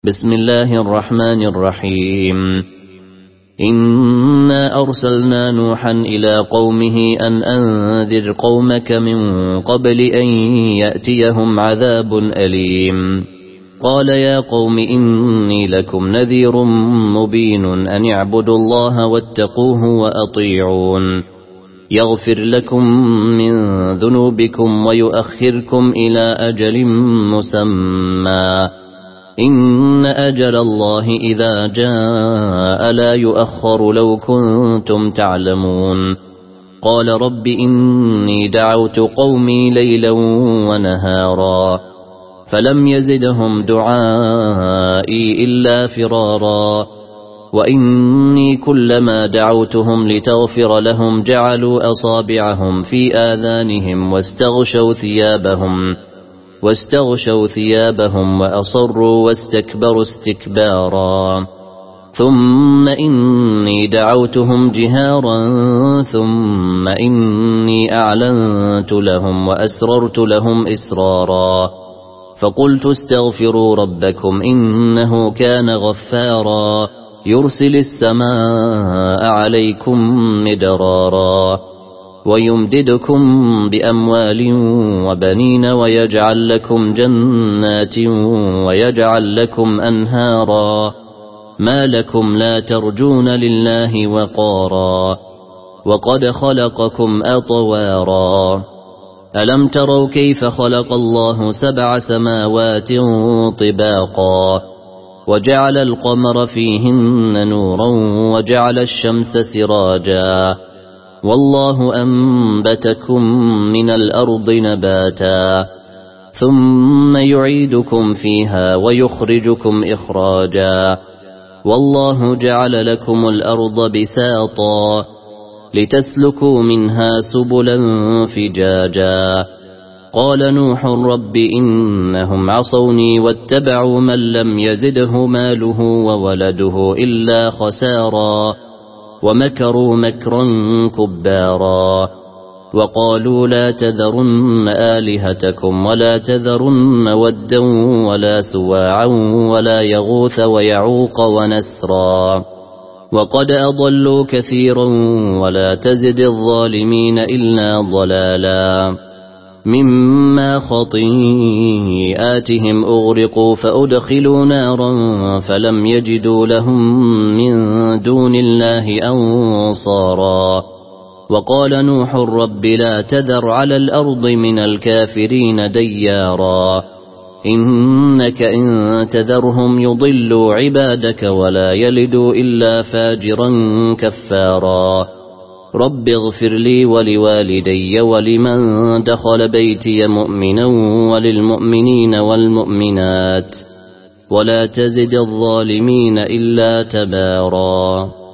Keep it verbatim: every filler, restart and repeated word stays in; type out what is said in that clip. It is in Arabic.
بسم الله الرحمن الرحيم إنا أرسلنا نوحا إلى قومه أن أنذر قومك من قبل أن يأتيهم عذاب أليم قال يا قوم إني لكم نذير مبين أن اعبدوا الله واتقوه وأطيعون يغفر لكم من ذنوبكم ويؤخركم إلى أجل مسمى إن أجل الله إذا جاء لا يؤخر لو كنتم تعلمون قال رب إني دعوت قومي ليلا ونهارا فلم يزدهم دعائي إلا فرارا وإني كلما دعوتهم لتغفر لهم جعلوا أصابعهم في آذانهم واستغشوا ثيابهم واستغشوا ثيابهم وأصروا واستكبروا استكبارا ثم إني دعوتهم جهارا ثم إني أعلنت لهم وأسررت لهم إسرارا فقلت استغفروا ربكم إنه كان غفارا يرسل السماء عليكم مدرارا ويمددكم بأموال وبنين ويجعل لكم جنات ويجعل لكم أنهارا ما لكم لا ترجون لله وقارا وقد خلقكم أطوارا ألم تروا كيف خلق الله سبع سماوات طباقا وجعل القمر فيهن نورا وجعل الشمس سراجا والله أنبتكم من الأرض نباتا ثم يعيدكم فيها ويخرجكم إخراجا والله جعل لكم الأرض بساطا لتسلكوا منها سبلا فجاجا قال نوح رب إنهم عصوني واتبعوا من لم يزده ماله وولده إلا خسارا ومكروا مكرا كبارا وقالوا لا تذرن آلهتكم ولا تذرن ودا ولا سواعا ولا يغوث ويعوق ونسرا وقد أضلوا كثيرا ولا تزد الظالمين إلا ضلالا مما خطيئاتهم أغرقوا فأدخلوا نارا فلم يجدوا لهم من دون الله أنصارا وقال نوح رب لا تذر على الأرض من الكافرين ديارا إنك إن تذرهم يضلوا عبادك ولا يلدوا إلا فاجرا كفارا رب اغفر لي ولوالدي ولمن دخل بيتي مؤمنا وللمؤمنين والمؤمنات ولا تزد الظالمين إلا تبارا.